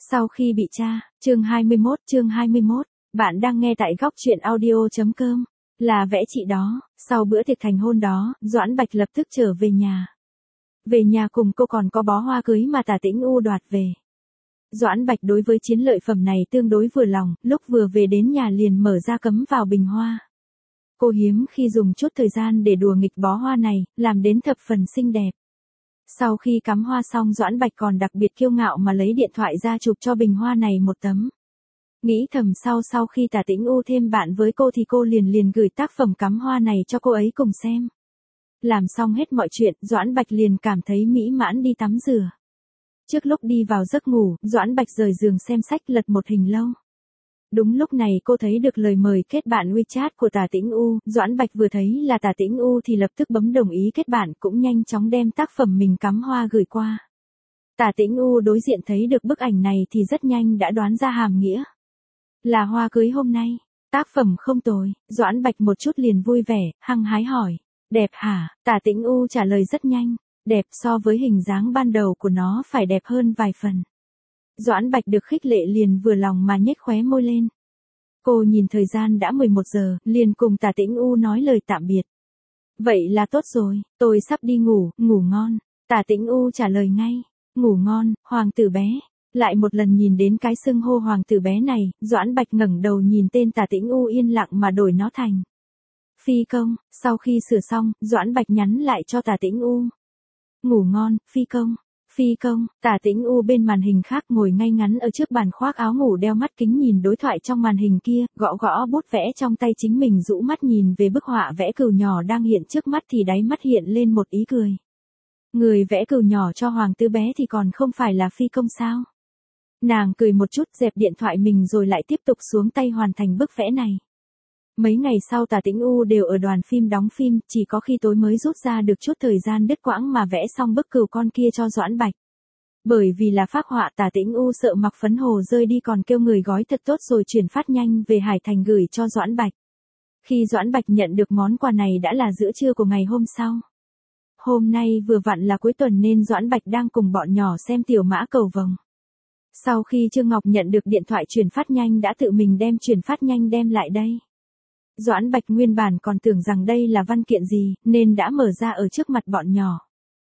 Sau khi bị tra, chương 21, bạn đang nghe tại góc truyện audio.com, là vẽ chị đó, sau bữa tiệc thành hôn đó, Doãn Bạch lập tức trở về nhà. Về nhà cùng cô còn có bó hoa cưới mà Tả Tĩnh U đoạt về. Doãn Bạch đối với chiến lợi phẩm này tương đối vừa lòng, lúc vừa về đến nhà liền mở ra cắm vào bình hoa. Cô hiếm khi dùng chút thời gian để đùa nghịch bó hoa này, làm đến thập phần xinh đẹp. Sau khi cắm hoa xong Doãn Bạch còn đặc biệt kiêu ngạo mà lấy điện thoại ra chụp cho bình hoa này một tấm. Nghĩ thầm sau khi Tả Tĩnh U thêm bạn với cô thì cô liền gửi tác phẩm cắm hoa này cho cô ấy cùng xem. Làm xong hết mọi chuyện, Doãn Bạch liền cảm thấy mỹ mãn đi tắm rửa. Trước lúc đi vào giấc ngủ, Doãn Bạch rời giường xem sách lật một hình lâu. Đúng lúc này cô thấy được lời mời kết bạn WeChat của Tả Tĩnh U, Doãn Bạch vừa thấy là Tả Tĩnh U thì lập tức bấm đồng ý kết bạn, cũng nhanh chóng đem tác phẩm mình cắm hoa gửi qua. Tả Tĩnh U đối diện thấy được bức ảnh này thì rất nhanh đã đoán ra hàm nghĩa. Là hoa cưới hôm nay, tác phẩm không tồi, Doãn Bạch một chút liền vui vẻ, hăng hái hỏi, đẹp hả? Tả Tĩnh U trả lời rất nhanh, đẹp, so với hình dáng ban đầu của nó phải đẹp hơn vài phần. Doãn Bạch được khích lệ liền vừa lòng mà nhếch khóe môi lên. Cô nhìn thời gian đã 11 giờ, liền cùng Tả Tĩnh U nói lời tạm biệt. Vậy là tốt rồi, tôi sắp đi ngủ, ngủ ngon. Tả Tĩnh U trả lời ngay, ngủ ngon, hoàng tử bé. Lại một lần nhìn đến cái xưng hô hoàng tử bé này, Doãn Bạch ngẩng đầu nhìn tên Tả Tĩnh U yên lặng mà đổi nó thành Phi công. Sau khi sửa xong, Doãn Bạch nhắn lại cho Tả Tĩnh U. Ngủ ngon, Phi công. Phi công. Tả Tĩnh U bên màn hình khác ngồi ngay ngắn ở trước bàn khoác áo ngủ đeo mắt kính nhìn đối thoại trong màn hình kia, gõ bút vẽ trong tay chính mình rũ mắt nhìn về bức họa vẽ cừu nhỏ đang hiện trước mắt thì đáy mắt hiện lên một ý cười. Người vẽ cừu nhỏ cho hoàng tử bé thì còn không phải là Phi công sao? Nàng cười một chút dẹp điện thoại mình rồi lại tiếp tục xuống tay hoàn thành bức vẽ này. Mấy ngày sau Tả Tĩnh U đều ở đoàn phim đóng phim, chỉ có khi tối mới rút ra được chút thời gian đứt quãng mà vẽ xong bức cừu con kia cho Doãn Bạch. Bởi vì là phác họa Tả Tĩnh U sợ mặc phấn hồ rơi đi còn kêu người gói thật tốt rồi chuyển phát nhanh về Hải Thành gửi cho Doãn Bạch. Khi Doãn Bạch nhận được món quà này đã là giữa trưa của ngày hôm sau. Hôm nay vừa vặn là cuối tuần nên Doãn Bạch đang cùng bọn nhỏ xem Tiểu Mã Cầu Vồng. Sau khi Trương Ngọc nhận được điện thoại chuyển phát nhanh đã tự mình đem chuyển phát nhanh đem lại đây. Doãn Bạch nguyên bản còn tưởng rằng đây là văn kiện gì, nên đã mở ra ở trước mặt bọn nhỏ.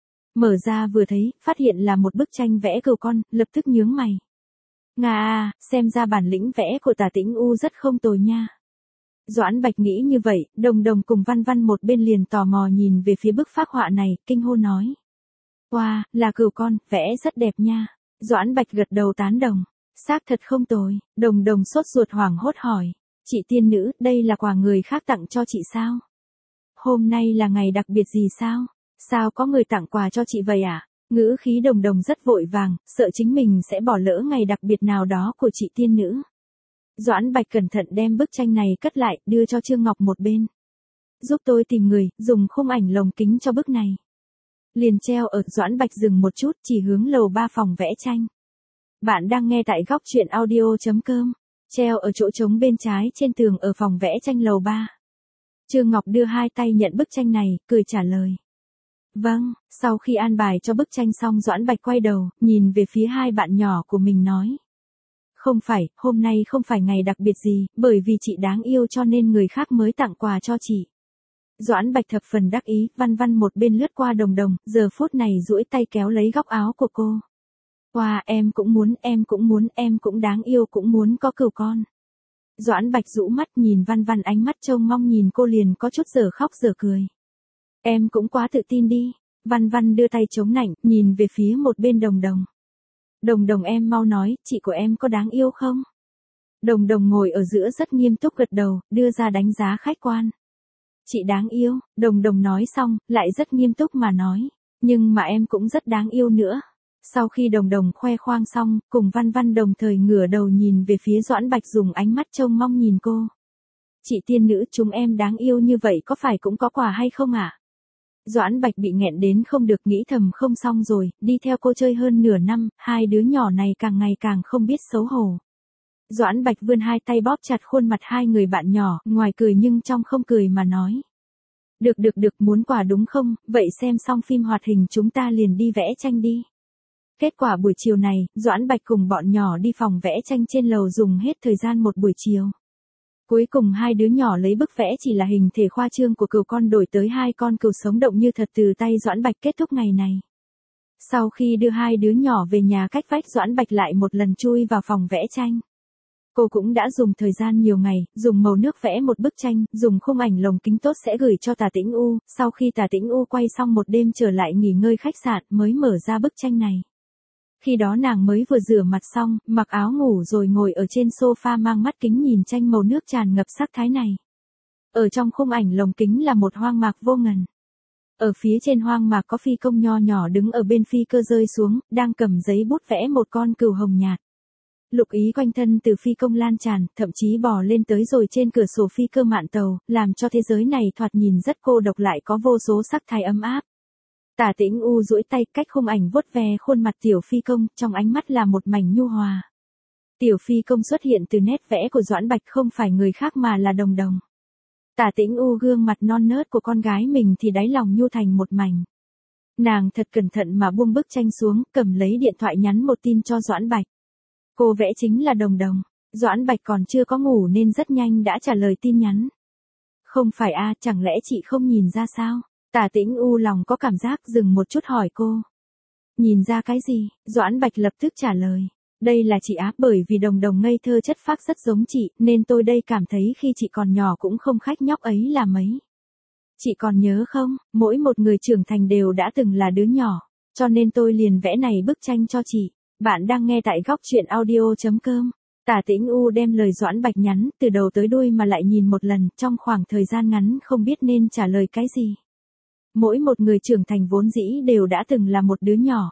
Mở ra vừa thấy, phát hiện là một bức tranh vẽ cừu con, lập tức nhướng mày. Nga à, xem ra bản lĩnh vẽ của Tả Tĩnh U rất không tồi nha. Doãn Bạch nghĩ như vậy, Đồng cùng Văn Văn một bên liền tò mò nhìn về phía bức phác họa này, kinh hô nói. Wow, là cừu con, vẽ rất đẹp nha. Doãn Bạch gật đầu tán đồng. Xác thật không tồi, Đồng sốt ruột hoảng hốt hỏi. Chị tiên nữ, đây là quà người khác tặng cho chị sao? Hôm nay là ngày đặc biệt gì sao? Sao có người tặng quà cho chị vậy à? Ngữ khí Đồng rất vội vàng, sợ chính mình sẽ bỏ lỡ ngày đặc biệt nào đó của chị tiên nữ. Doãn Bạch cẩn thận đem bức tranh này cất lại, đưa cho Trương Ngọc một bên. Giúp tôi tìm người, dùng khung ảnh lồng kính cho bức này. Liền treo ở. Doãn Bạch dừng một chút chỉ hướng lầu 3 phòng vẽ tranh. Bạn đang nghe tại góc truyện audio.com. Treo ở chỗ trống bên trái trên tường ở phòng vẽ tranh lầu 3. Trương Ngọc đưa hai tay nhận bức tranh này, cười trả lời. Vâng, sau khi an bài cho bức tranh xong Doãn Bạch quay đầu, nhìn về phía hai bạn nhỏ của mình nói. Không phải, hôm nay không phải ngày đặc biệt gì, bởi vì chị đáng yêu cho nên người khác mới tặng quà cho chị. Doãn Bạch thập phần đắc ý, Văn một bên lướt qua Đồng, giờ phút này duỗi tay kéo lấy góc áo của cô. Wow, em cũng đáng yêu cũng muốn có cừu con. Doãn Bạch rũ mắt nhìn Văn ánh mắt trông mong nhìn cô liền có chút giờ khóc giờ cười. Em cũng quá tự tin đi. Văn đưa tay chống nạnh, nhìn về phía một bên Đồng. Đồng em mau nói, chị của em có đáng yêu không? Đồng ngồi ở giữa rất nghiêm túc gật đầu, đưa ra đánh giá khách quan. Chị đáng yêu, Đồng nói xong, lại rất nghiêm túc mà nói. Nhưng mà em cũng rất đáng yêu nữa. Sau khi Đồng khoe khoang xong, cùng Văn đồng thời ngửa đầu nhìn về phía Doãn Bạch dùng ánh mắt trông mong nhìn cô. Chị tiên nữ chúng em đáng yêu như vậy có phải cũng có quà hay không ạ? Doãn Bạch bị nghẹn đến không được nghĩ thầm không xong rồi, đi theo cô chơi hơn nửa năm, hai đứa nhỏ này càng ngày càng không biết xấu hổ. Doãn Bạch vươn hai tay bóp chặt khuôn mặt hai người bạn nhỏ, ngoài cười nhưng trong không cười mà nói. Được, muốn quà đúng không, vậy xem xong phim hoạt hình chúng ta liền đi vẽ tranh đi. Kết quả buổi chiều này, Doãn Bạch cùng bọn nhỏ đi phòng vẽ tranh trên lầu dùng hết thời gian một buổi chiều. Cuối cùng hai đứa nhỏ lấy bức vẽ chỉ là hình thể khoa trương của cừu con đổi tới hai con cừu sống động như thật từ tay Doãn Bạch kết thúc ngày này. Sau khi đưa hai đứa nhỏ về nhà cách vách, Doãn Bạch lại một lần chui vào phòng vẽ tranh. Cô cũng đã dùng thời gian nhiều ngày, dùng màu nước vẽ một bức tranh, dùng khung ảnh lồng kính tốt sẽ gửi cho Tả Tĩnh U, sau khi Tả Tĩnh U quay xong một đêm trở lại nghỉ ngơi khách sạn mới mở ra bức tranh này. Khi đó nàng mới vừa rửa mặt xong, mặc áo ngủ rồi ngồi ở trên sofa mang mắt kính nhìn tranh màu nước tràn ngập sắc thái này. Ở trong khung ảnh lồng kính là một hoang mạc vô ngần. Ở phía trên hoang mạc có phi công nho nhỏ đứng ở bên phi cơ rơi xuống, đang cầm giấy bút vẽ một con cừu hồng nhạt. Lục ý quanh thân từ phi công lan tràn, thậm chí bò lên tới rồi trên cửa sổ phi cơ mạn tàu, làm cho thế giới này thoạt nhìn rất cô độc lại có vô số sắc thái ấm áp. Tả Tĩnh U duỗi tay cách khung ảnh vuốt ve khuôn mặt tiểu phi công, trong ánh mắt là một mảnh nhu hòa. Tiểu phi công xuất hiện từ nét vẽ của Doãn Bạch, không phải người khác mà là Đồng Đồng. Tả Tĩnh U gương mặt non nớt của con gái mình thì đáy lòng nhu thành một mảnh. Nàng thật cẩn thận mà buông bức tranh xuống, cầm lấy điện thoại nhắn một tin cho Doãn Bạch. Cô vẽ chính là Đồng Đồng. Doãn Bạch còn chưa có ngủ nên rất nhanh đã trả lời tin nhắn. Không phải a, chẳng lẽ chị không nhìn ra sao? Tả Tĩnh U lòng có cảm giác dừng một chút hỏi cô. Nhìn ra cái gì? Doãn Bạch lập tức trả lời. Đây là chị á, bởi vì Đồng Đồng ngây thơ chất phác rất giống chị, nên tôi đây cảm thấy khi chị còn nhỏ cũng không khách nhóc ấy là mấy. Chị còn nhớ không, mỗi một người trưởng thành đều đã từng là đứa nhỏ, cho nên tôi liền vẽ này bức tranh cho chị. Bạn đang nghe tại góc truyện audio.com. Tả Tĩnh U đem lời Doãn Bạch nhắn từ đầu tới đuôi mà lại nhìn một lần, trong khoảng thời gian ngắn không biết nên trả lời cái gì. Mỗi một người trưởng thành vốn dĩ đều đã từng là một đứa nhỏ.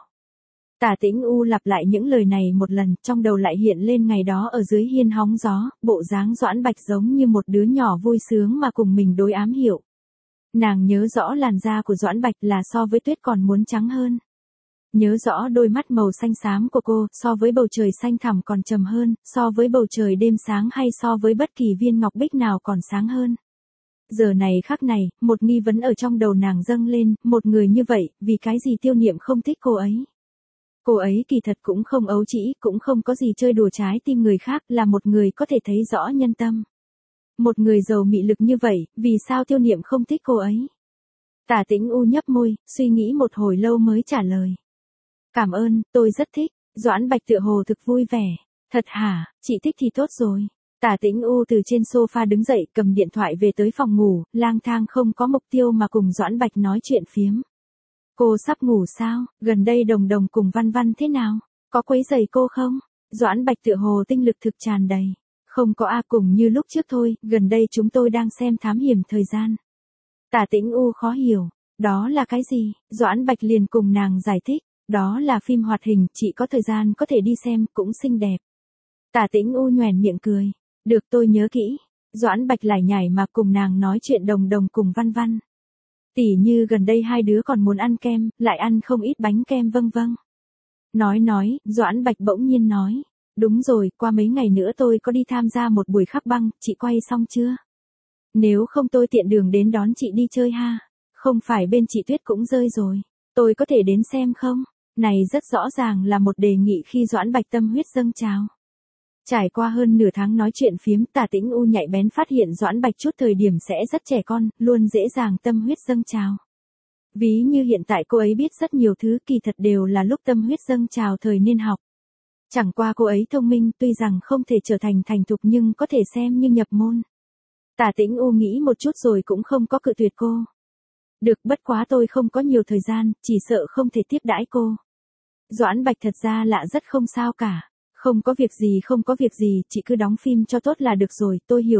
Tả Tĩnh U lặp lại những lời này một lần, trong đầu lại hiện lên ngày đó ở dưới hiên hóng gió, bộ dáng Doãn Bạch giống như một đứa nhỏ vui sướng mà cùng mình đối ám hiệu. Nàng nhớ rõ làn da của Doãn Bạch là so với tuyết còn muốn trắng hơn. Nhớ rõ đôi mắt màu xanh xám của cô, so với bầu trời xanh thẳm còn trầm hơn, so với bầu trời đêm sáng hay so với bất kỳ viên ngọc bích nào còn sáng hơn. Giờ này khắc này, một nghi vấn ở trong đầu nàng dâng lên, một người như vậy, vì cái gì Tiêu Niệm không thích cô ấy? Cô ấy kỳ thật cũng không ấu trĩ, cũng không có gì chơi đùa trái tim người khác, là một người có thể thấy rõ nhân tâm. Một người giàu mị lực như vậy, vì sao Tiêu Niệm không thích cô ấy? Tả Tĩnh U nhấp môi, suy nghĩ một hồi lâu mới trả lời. Cảm ơn, tôi rất thích. Doãn Bạch tựa hồ thực vui vẻ. Thật hả, chị thích thì tốt rồi. Tả Tĩnh U từ trên sofa đứng dậy, cầm điện thoại về tới phòng ngủ, lang thang không có mục tiêu mà cùng Doãn Bạch nói chuyện phiếm. Cô sắp ngủ sao? Gần đây Đồng Đồng cùng Văn Văn thế nào? Có quấy rầy cô không? Doãn Bạch tựa hồ tinh lực thực tràn đầy. Không có a, cùng như lúc trước thôi, gần đây chúng tôi đang xem Thám Hiểm Thời Gian. Tả Tĩnh U khó hiểu. Đó là cái gì? Doãn Bạch liền cùng nàng giải thích. Đó là phim hoạt hình, chị có thời gian có thể đi xem, cũng xinh đẹp. Tả Tĩnh U nhoẻn miệng cười. Được, tôi nhớ kỹ. Doãn Bạch lải nhải mà cùng nàng nói chuyện Đồng Đồng cùng Văn Văn. Tỉ như gần đây hai đứa còn muốn ăn kem, lại ăn không ít bánh kem vâng vâng. Nói, Doãn Bạch bỗng nhiên nói. Đúng rồi, qua mấy ngày nữa tôi có đi tham gia một buổi khắc băng, chị quay xong chưa? Nếu không tôi tiện đường đến đón chị đi chơi ha. Không phải bên chị Tuyết cũng rơi rồi. Tôi có thể đến xem không? Này rất rõ ràng là một đề nghị khi Doãn Bạch tâm huyết dâng trào. Trải qua hơn nửa tháng nói chuyện phiếm, Tả Tĩnh U nhạy bén phát hiện Doãn Bạch chút thời điểm sẽ rất trẻ con, luôn dễ dàng tâm huyết dâng trào. Ví như hiện tại cô ấy biết rất nhiều thứ kỳ thật đều là lúc tâm huyết dâng trào thời niên học. Chẳng qua cô ấy thông minh, tuy rằng không thể trở thành thành thục nhưng có thể xem như nhập môn. Tả Tĩnh U nghĩ một chút rồi cũng không có cự tuyệt cô. Được, bất quá tôi không có nhiều thời gian, chỉ sợ không thể tiếp đãi cô. Doãn Bạch thật ra lạ rất không sao cả. Không có việc gì, chị cứ đóng phim cho tốt là được rồi, tôi hiểu.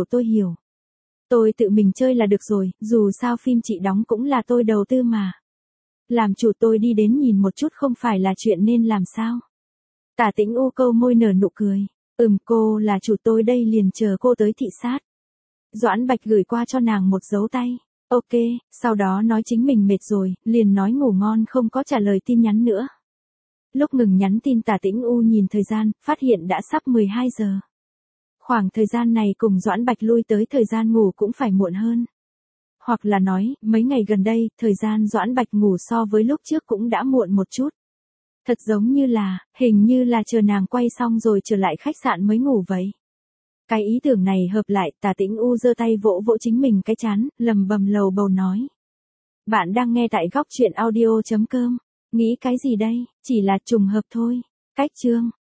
Tôi tự mình chơi là được rồi, dù sao phim chị đóng cũng là tôi đầu tư mà. Làm chủ tôi đi đến nhìn một chút không phải là chuyện nên làm sao. Tả Tĩnh U câu môi nở nụ cười. Cô là chủ, tôi đây liền chờ cô tới thị sát. Doãn Bạch gửi qua cho nàng một dấu tay. Ok, sau đó nói chính mình mệt rồi, liền nói ngủ ngon không có trả lời tin nhắn nữa. Lúc ngừng nhắn tin Tả Tĩnh U nhìn thời gian, phát hiện đã sắp 12 giờ. Khoảng thời gian này cùng Doãn Bạch lui tới thời gian ngủ cũng phải muộn hơn. Hoặc là nói, mấy ngày gần đây, thời gian Doãn Bạch ngủ so với lúc trước cũng đã muộn một chút. Thật giống như là, hình như là chờ nàng quay xong rồi trở lại khách sạn mới ngủ vậy. Cái ý tưởng này hợp lại, Tả Tĩnh U giơ tay vỗ vỗ chính mình cái trán, lầm bầm lầu bầu nói. Bạn đang nghe tại góc chuyện audio.com. Nghĩ cái gì đây, chỉ là trùng hợp thôi. Cách chương.